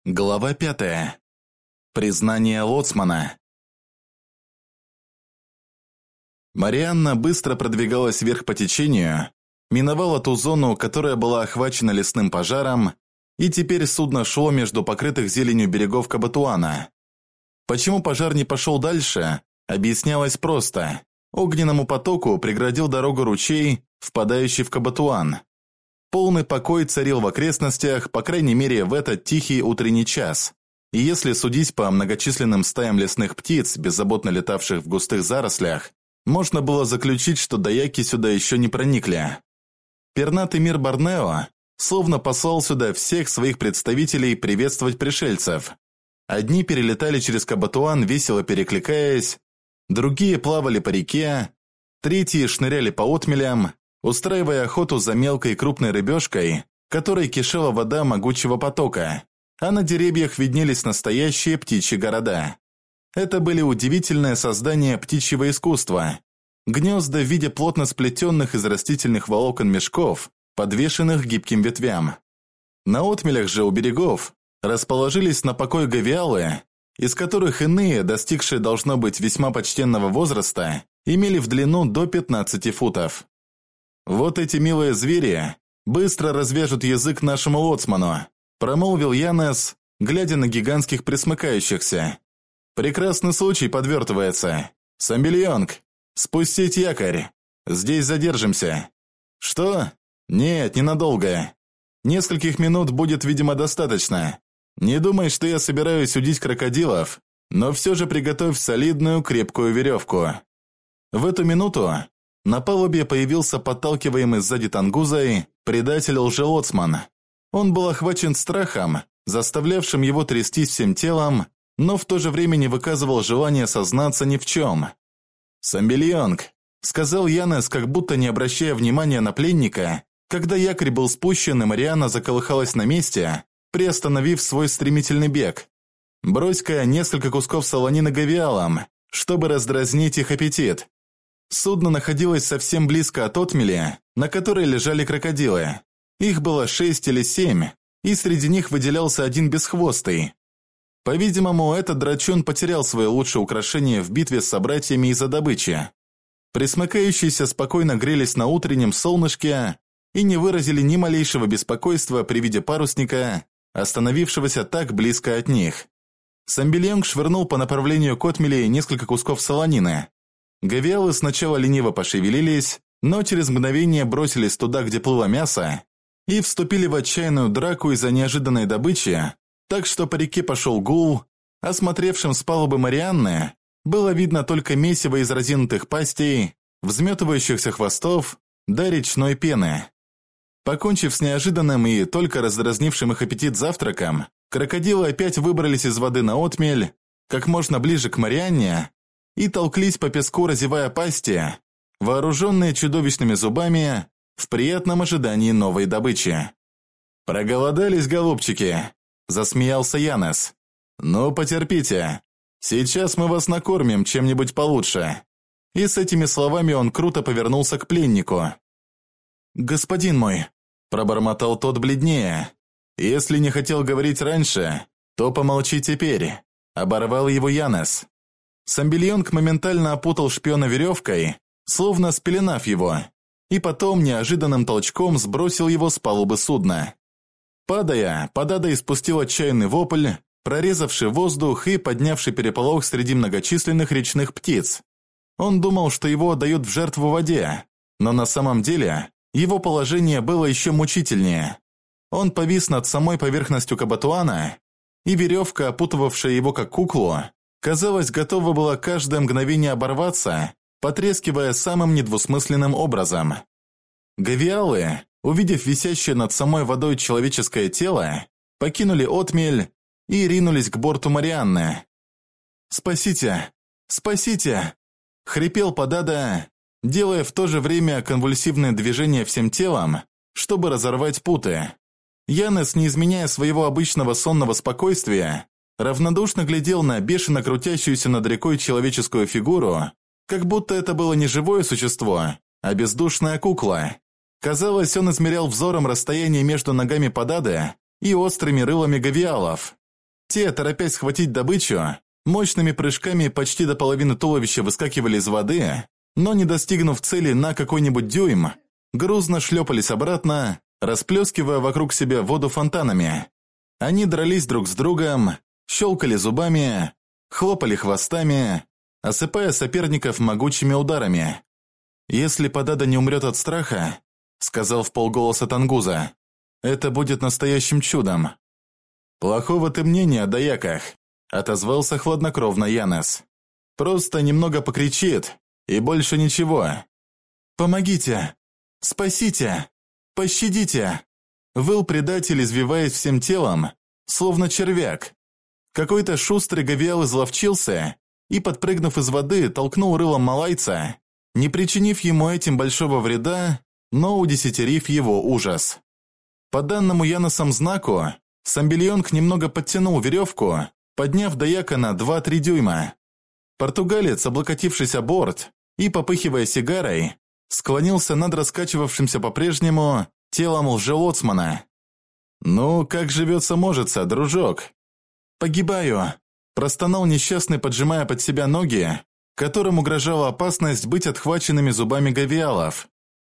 Глава 5. Признание лоцмана. Марианна быстро продвигалась вверх по течению, миновала ту зону, которая была охвачена лесным пожаром, и теперь судно шло между покрытых зеленью берегов Кабатуана. Почему пожар не пошел дальше, объяснялось просто. Огненному потоку преградил дорогу ручей, впадающий в Кабатуан. Полный покой царил в окрестностях, по крайней мере в этот тихий утренний час. И если судить по многочисленным стаям лесных птиц, беззаботно летавших в густых зарослях, можно было заключить, что даяки сюда еще не проникли. Пернатый мир Борнео словно послал сюда всех своих представителей приветствовать пришельцев. Одни перелетали через Кабатуан, весело перекликаясь, другие плавали по реке, третьи шныряли по отмелям, устраивая охоту за мелкой и крупной рыбешкой, которой кишела вода могучего потока, а на деревьях виднелись настоящие птичьи города. Это были удивительные создания птичьего искусства, гнезда в виде плотно сплетенных из растительных волокон мешков, подвешенных к гибким ветвям. На отмелях же у берегов расположились на покой гавиалы, из которых иные, достигшие должно быть весьма почтенного возраста, имели в длину до 15 футов. «Вот эти милые звери быстро развяжут язык нашему лоцману», промолвил Янес, глядя на гигантских пресмыкающихся. «Прекрасный случай подвертывается. Самбельонг, спустить якорь. Здесь задержимся». «Что? Нет, ненадолго. Нескольких минут будет, видимо, достаточно. Не думай, что я собираюсь удить крокодилов, но все же приготовь солидную крепкую веревку». В эту минуту на палубе появился подталкиваемый сзади тангузой предатель-лжелоцман. Он был охвачен страхом, заставлявшим его трястись всем телом, но в то же время не выказывал желания сознаться ни в чем. «Самбельонг», — сказал Янес, как будто не обращая внимания на пленника, когда якорь был спущен и Марианна заколыхалась на месте, приостановив свой стремительный бег. «Брось-ка несколько кусков солонины гавиалам, чтобы раздразнить их аппетит». Судно находилось совсем близко от отмели, на которой лежали крокодилы. Их было 6 или 7, и среди них выделялся один бесхвостый. По-видимому, этот драчун потерял свое лучшее украшение в битве с собратьями из-за добычи. Пресмыкающиеся спокойно грелись на утреннем солнышке и не выразили ни малейшего беспокойства при виде парусника, остановившегося так близко от них. Самбельонг швырнул по направлению к отмели несколько кусков солонины. Гавиалы сначала лениво пошевелились, но через мгновение бросились туда, где плыло мясо, и вступили в отчаянную драку из-за неожиданной добычи, так что по реке пошел гул, а смотревшим с палубы Марианны было видно только месиво из разинутых пастей, взметывающихся хвостов, да речной пены. Покончив с неожиданным и только раздразнившим их аппетит завтраком, крокодилы опять выбрались из воды на отмель, как можно ближе к Марианне, и толклись по песку, разевая пасти, вооруженные чудовищными зубами, в приятном ожидании новой добычи. «Проголодались, голубчики!» – засмеялся Янес. «Ну, потерпите. Сейчас мы вас накормим чем-нибудь получше». И с этими словами он круто повернулся к пленнику. «Господин мой», – пробормотал тот бледнее. «Если не хотел говорить раньше, то помолчи теперь», – оборвал его Янес. Самбельонг моментально опутал шпиона веревкой, словно спеленав его, и потом неожиданным толчком сбросил его с палубы судна. Падая, Подада испустил отчаянный вопль, прорезавший воздух и поднявший переполох среди многочисленных речных птиц. Он думал, что его отдают в жертву воде, но на самом деле его положение было еще мучительнее. Он повис над самой поверхностью Кабатуана, и веревка, опутывавшая его как куклу, казалось, готова была каждое мгновение оборваться, потрескивая самым недвусмысленным образом. Гавиалы, увидев висящее над самой водой человеческое тело, покинули отмель и ринулись к борту Марианны. «Спасите! Спасите!» – хрипел Подада, делая в то же время конвульсивное движение всем телом, чтобы разорвать путы. Янес, не изменяя своего обычного сонного спокойствия, равнодушно глядел на бешено крутящуюся над рекой человеческую фигуру, как будто это было не живое существо, а бездушная кукла. Казалось, он измерял взором расстояние между ногами Подады и острыми рылами гавиалов. Те, торопясь схватить добычу, мощными прыжками почти до половины туловища выскакивали из воды, но не достигнув цели на какой-нибудь дюйм, грузно шлепались обратно, расплескивая вокруг себя воду фонтанами. Они дрались друг с другом, щелкали зубами, хлопали хвостами, осыпая соперников могучими ударами. «Если Падада не умрет от страха, — сказал вполголоса Тангуза, — это будет настоящим чудом». «Плохого ты мнения о Даяках», — отозвался хладнокровно Янес. «Просто немного покричит, и больше ничего». «Помогите! Спасите! Пощадите!» Выл предатель, извиваясь всем телом, словно червяк. Какой-то шустрый говиал изловчился и, подпрыгнув из воды, толкнул рылом малайца, не причинив ему этим большого вреда, но удесятерив его ужас. По данному Яносом знаку, Самбельонг немного подтянул веревку, подняв Даяка на 2-3 дюйма. Португалец, облокотившись о борт и попыхивая сигарой, склонился над раскачивавшимся по-прежнему телом лжелоцмана. «Ну, как живется-можется, дружок?» «Погибаю», – простонал несчастный, поджимая под себя ноги, которым угрожала опасность быть отхваченными зубами говиалов.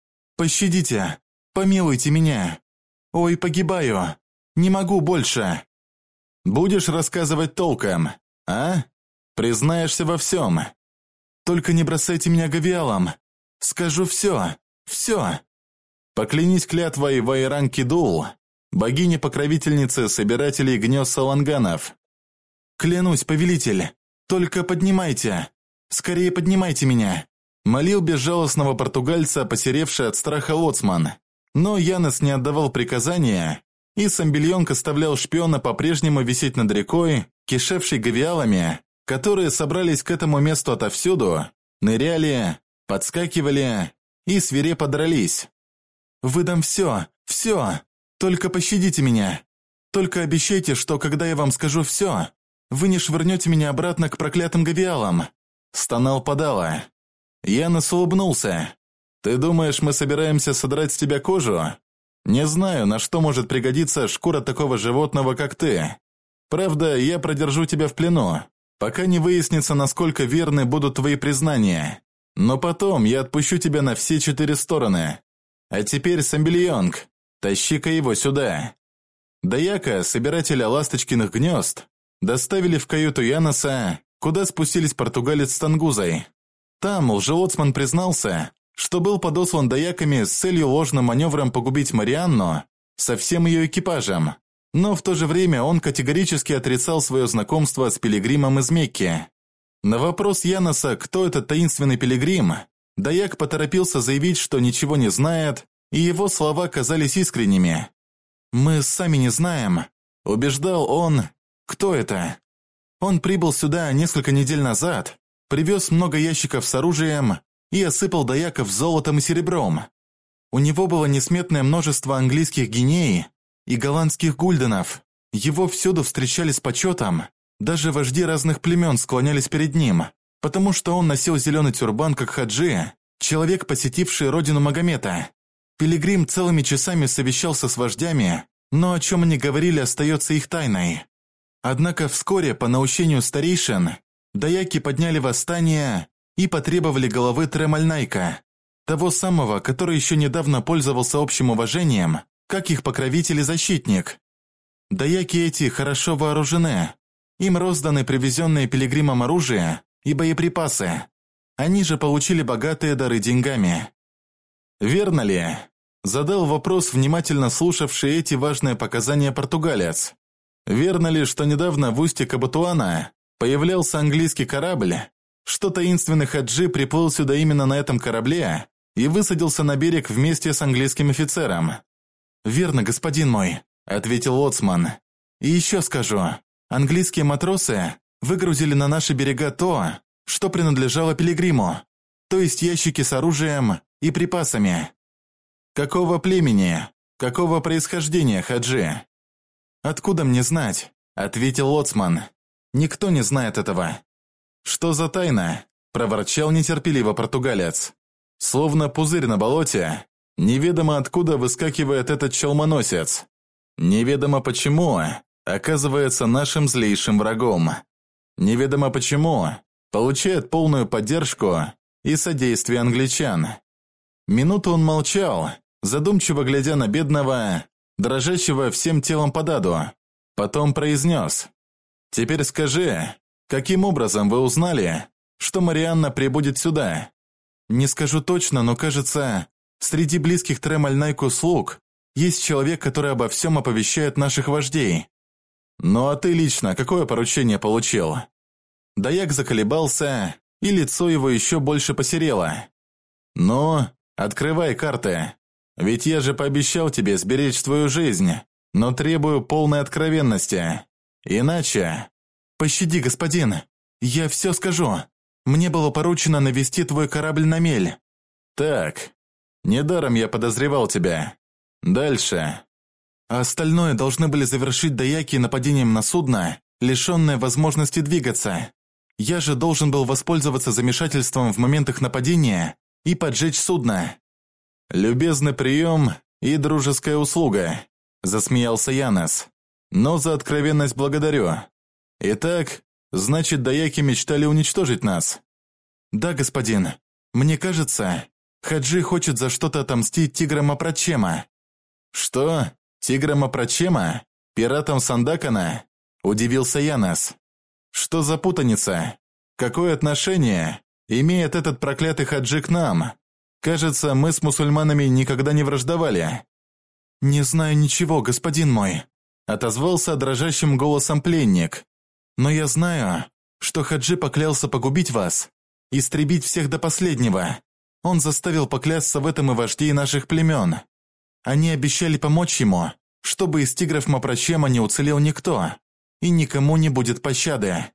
«Пощадите, помилуйте меня. Ой, погибаю, не могу больше». «Будешь рассказывать толком, а? Признаешься во всем?» «Только не бросайте меня говиалом. Скажу все, все». «Поклянись клятвой Вайран-Кидул, богини-покровительницы собирателей гнезд саланганов». «Клянусь, повелитель, только поднимайте, скорее поднимайте меня», молил безжалостного португальца, посеревший от страха лоцман. Но Янес не отдавал приказания, и Самбельонг оставлял шпиона по-прежнему висеть над рекой, кишевшей говиалами, которые собрались к этому месту отовсюду, ныряли, подскакивали и свирепо дрались. «Выдам все, все, только пощадите меня. Только обещайте, что когда я вам скажу все, вы не швырнете меня обратно к проклятым говиалам», стонал Падала. Янес улыбнулся. «Ты думаешь, мы собираемся содрать с тебя кожу? Не знаю, на что может пригодиться шкура такого животного, как ты. Правда, я продержу тебя в плену, пока не выяснится, насколько верны будут твои признания. Но потом я отпущу тебя на все 4 стороны. А теперь, Самбельонг, тащи-ка его сюда». Даяка, собирателя ласточкиных гнезд, доставили в каюту Янеса, куда спустились португалец с Тангузой. Там лжелоцман признался, что был подослан Даяками с целью ложным маневром погубить Марианну со всем ее экипажем, но в то же время он категорически отрицал свое знакомство с пилигримом из Мекки. На вопрос Янеса, кто этот таинственный пилигрим, Даяк поторопился заявить, что ничего не знает, и его слова казались искренними. «Мы сами не знаем», – убеждал он, – «кто это? Он прибыл сюда несколько недель назад, привез много ящиков с оружием и осыпал Даяков золотом и серебром. У него было несметное множество английских гиней и голландских гульденов. Его всюду встречали с почетом, даже вожди разных племен склонялись перед ним, потому что он носил зеленый тюрбан как хаджи, человек, посетивший родину Магомета. Пилигрим целыми часами совещался с вождями, но о чем они говорили, остается их тайной. Однако вскоре, по наущению старейшин, Даяки подняли восстание и потребовали головы Тремальнайка, того самого, который еще недавно пользовался общим уважением, как их покровитель и защитник. Даяки эти хорошо вооружены, им розданы привезенные пилигримом оружие и боеприпасы. Они же получили богатые дары деньгами. «Верно ли?» – задал вопрос внимательно слушавший эти важные показания португалец. «Верно ли, что недавно в устье Кабатуана появлялся английский корабль, что таинственный хаджи приплыл сюда именно на этом корабле и высадился на берег вместе с английским офицером?» «Верно, господин мой», – ответил лоцман. «И еще скажу, английские матросы выгрузили на наши берега то, что принадлежало пилигриму, то есть ящики с оружием и припасами». «Какого племени? Какого происхождения хаджи?» «Откуда мне знать?» – ответил лоцман. «Никто не знает этого». «Что за тайна?» – проворчал нетерпеливо португалец. Словно пузырь на болоте, неведомо откуда выскакивает этот челмоносец. Неведомо почему, оказывается нашим злейшим врагом. Неведомо почему, получает полную поддержку и содействие англичан. Минуту он молчал, задумчиво глядя на бедного, дрожащего всем телом под аду. Потом произнес: «Теперь скажи, каким образом вы узнали, что Марианна прибудет сюда?» «Не скажу точно, но кажется, среди близких Тремаль-Найку слуг есть человек, который обо всем оповещает наших вождей». «Ну а ты лично какое поручение получил?» Даяк заколебался, и лицо его еще больше посерело. «Ну, открывай карты. Ведь я же пообещал тебе сберечь твою жизнь, но требую полной откровенности. Иначе...» «Пощади, господин, я все скажу. Мне было поручено навести твой корабль на мель». «Так, недаром я подозревал тебя. Дальше». «А остальное должны были завершить даяки нападением на судно, лишенное возможности двигаться. Я же должен был воспользоваться замешательством в момент их нападения и поджечь судно». «Любезный прием и дружеская услуга», – засмеялся Янес. «Но за откровенность благодарю. Итак, значит, даяки мечтали уничтожить нас?» «Да, господин. Мне кажется, Хаджи хочет за что-то отомстить тиграм Апрачема». «Что? Тиграм Апрачема? Пиратам Сандакана?» – удивился Янес. «Что за путаница? Какое отношение имеет этот проклятый Хаджи к нам? Кажется, мы с мусульманами никогда не враждовали». «Не знаю ничего, господин мой», – отозвался дрожащим голосом пленник. «Но я знаю, что Хаджи поклялся погубить вас, истребить всех до последнего. Он заставил поклясться в этом и вождей наших племен. Они обещали помочь ему, чтобы из тигров Мапрачема не уцелел никто, и никому не будет пощады».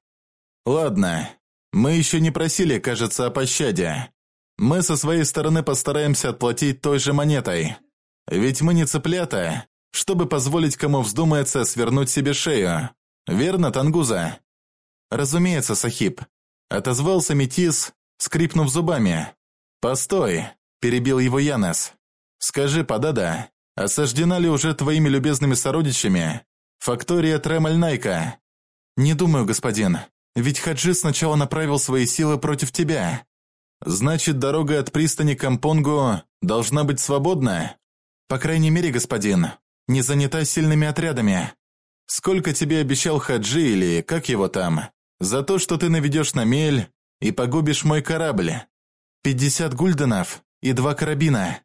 «Ладно, мы еще не просили, кажется, о пощаде. Мы со своей стороны постараемся отплатить той же монетой. Ведь мы не цыплята, чтобы позволить кому вздумается свернуть себе шею. Верно, Тангуза?» «Разумеется, сахиб», – отозвался метис, скрипнув зубами. «Постой», – перебил его Янес. «Скажи, Падада, осаждена ли уже твоими любезными сородичами фактория Тремаль-Найка?» «Не думаю, господин, ведь Хаджи сначала направил свои силы против тебя». «Значит, дорога от пристани к Кампонгу должна быть свободна?» «По крайней мере, господин, не занята сильными отрядами». «Сколько тебе обещал Хаджи или как его там, за то, что ты наведешь на мель и погубишь мой корабль?» 50 гульденов и 2 карабина.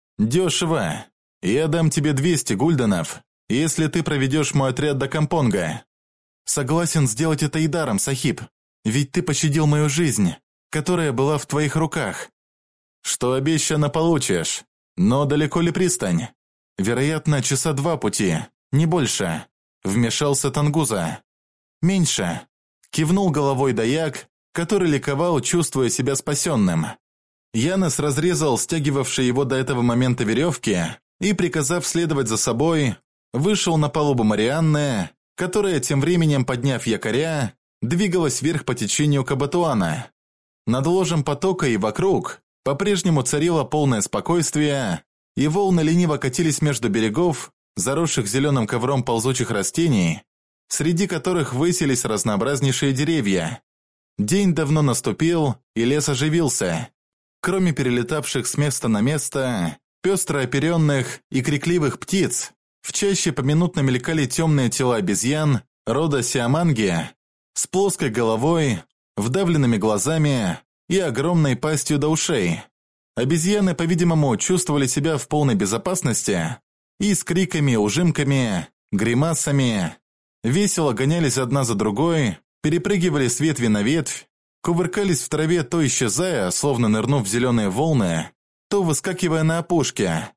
«Дешево. Я дам тебе 200 гульденов, если ты проведешь мой отряд до Кампонга». «Согласен сделать это и даром, сахиб, ведь ты пощадил мою жизнь, которая была в твоих руках». «Что обещано, получишь. Но далеко ли пристань?» «Вероятно, часа 2 пути, не больше», – вмешался Тангуза. «Меньше», – кивнул головой даяк, который ликовал, чувствуя себя спасенным. Янес разрезал стягивавшие его до этого момента веревки и, приказав следовать за собой, вышел на палубу Марианны, которая, тем временем подняв якоря, двигалась вверх по течению Кабатуана. Над ложем потока и вокруг по-прежнему царило полное спокойствие, и волны лениво катились между берегов, заросших зеленым ковром ползучих растений, среди которых высились разнообразнейшие деревья. День давно наступил, и лес оживился. Кроме перелетавших с места на место, пестро оперенных и крикливых птиц, в чаще поминутно мелькали темные тела обезьян рода сиаманги с плоской головой, вдавленными глазами и огромной пастью до ушей. Обезьяны, по-видимому, чувствовали себя в полной безопасности и с криками, ужимками, гримасами весело гонялись одна за другой, перепрыгивали с ветви на ветвь, кувыркались в траве, то исчезая, словно нырнув в зеленые волны, то выскакивая на опушке.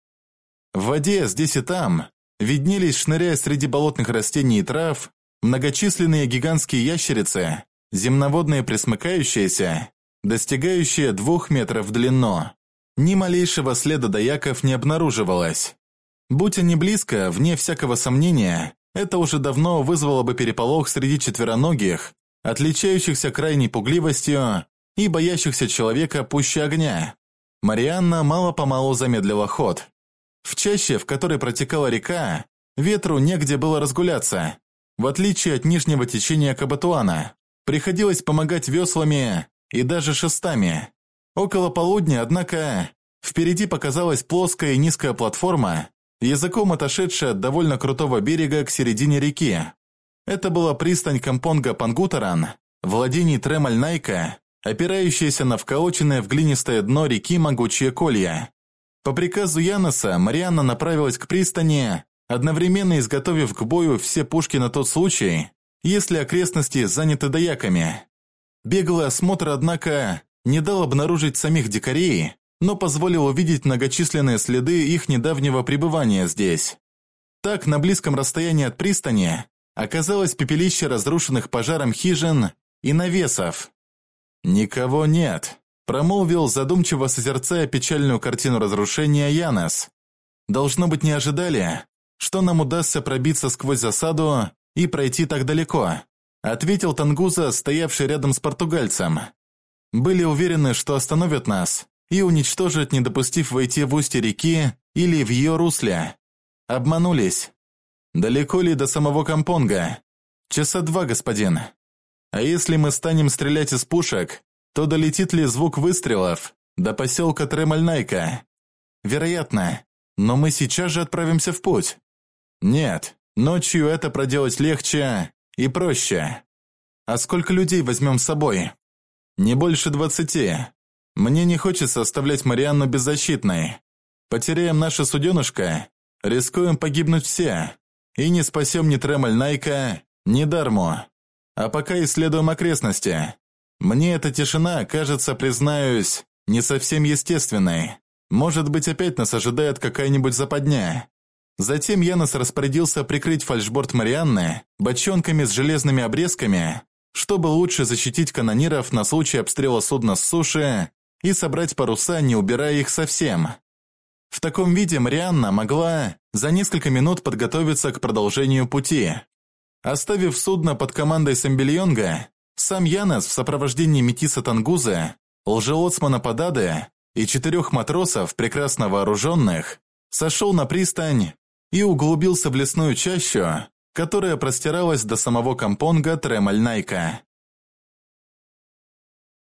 В воде здесь и там виднелись, шныряя среди болотных растений и трав, многочисленные гигантские ящерицы, земноводные пресмыкающиеся, достигающие 2 метров в длину. Ни малейшего следа даяков не обнаруживалось. Будь они близко, вне всякого сомнения, это уже давно вызвало бы переполох среди четвероногих, отличающихся крайней пугливостью и боящихся человека пуще огня. Марианна мало-помалу замедлила ход. В чаще, в которой протекала река, ветру негде было разгуляться. в отличие от нижнего течения Кабатуана. Приходилось помогать веслами и даже шестами. Около полудня, однако, впереди показалась плоская и низкая платформа, языком отошедшая от довольно крутого берега к середине реки. Это была пристань Кампонга-Пангутаран, владений Тремаль-Найка, опирающаяся на вколоченное в глинистое дно реки могучее колья. По приказу Яноса Марианна направилась к пристани, одновременно изготовив к бою все пушки на тот случай, если окрестности заняты даяками. Беглый осмотр, однако, не дал обнаружить самих дикарей, но позволил увидеть многочисленные следы их недавнего пребывания здесь. Так, на близком расстоянии от пристани оказалось пепелище разрушенных пожаром хижин и навесов. «Никого нет», – промолвил, задумчиво созерцая печальную картину разрушения Янос. «Должно быть, не ожидали, что нам удастся пробиться сквозь засаду и пройти так далеко», – ответил Тангуза, стоявший рядом с португальцем. «Были уверены, что остановят нас и уничтожат, не допустив войти в устье реки или в ее русле. Обманулись. Далеко ли до самого Кампонга? Часа 2, господин. А если мы станем стрелять из пушек, то долетит ли звук выстрелов до поселка Тремаль-Найка? Вероятно, но мы сейчас же отправимся в путь. Нет, ночью это проделать легче и проще. А сколько людей возьмем с собой? Не больше 20. Мне не хочется оставлять Марианну беззащитной. Потеряем наше суденышко, рискуем погибнуть все, и не спасем ни Тремаль-Найка, ни Дарму. А пока исследуем окрестности. Мне эта тишина кажется, признаюсь, не совсем естественной. Может быть, опять нас ожидает какая-нибудь западня». Затем Янос распорядился прикрыть фальшборд Марианны бочонками с железными обрезками, чтобы лучше защитить канониров на случай обстрела судна с суши и собрать паруса, не убирая их совсем. В таком виде Марианна могла за несколько минут подготовиться к продолжению пути. Оставив судно под командой Самбельонга, сам Янос в сопровождении метиса Тангуза, лжелоцмана Падады и 4 матросов, прекрасно вооруженных, сошел на пристань и углубился в лесную чащу, которая простиралась до самого Кампонга Тремаль-Найка.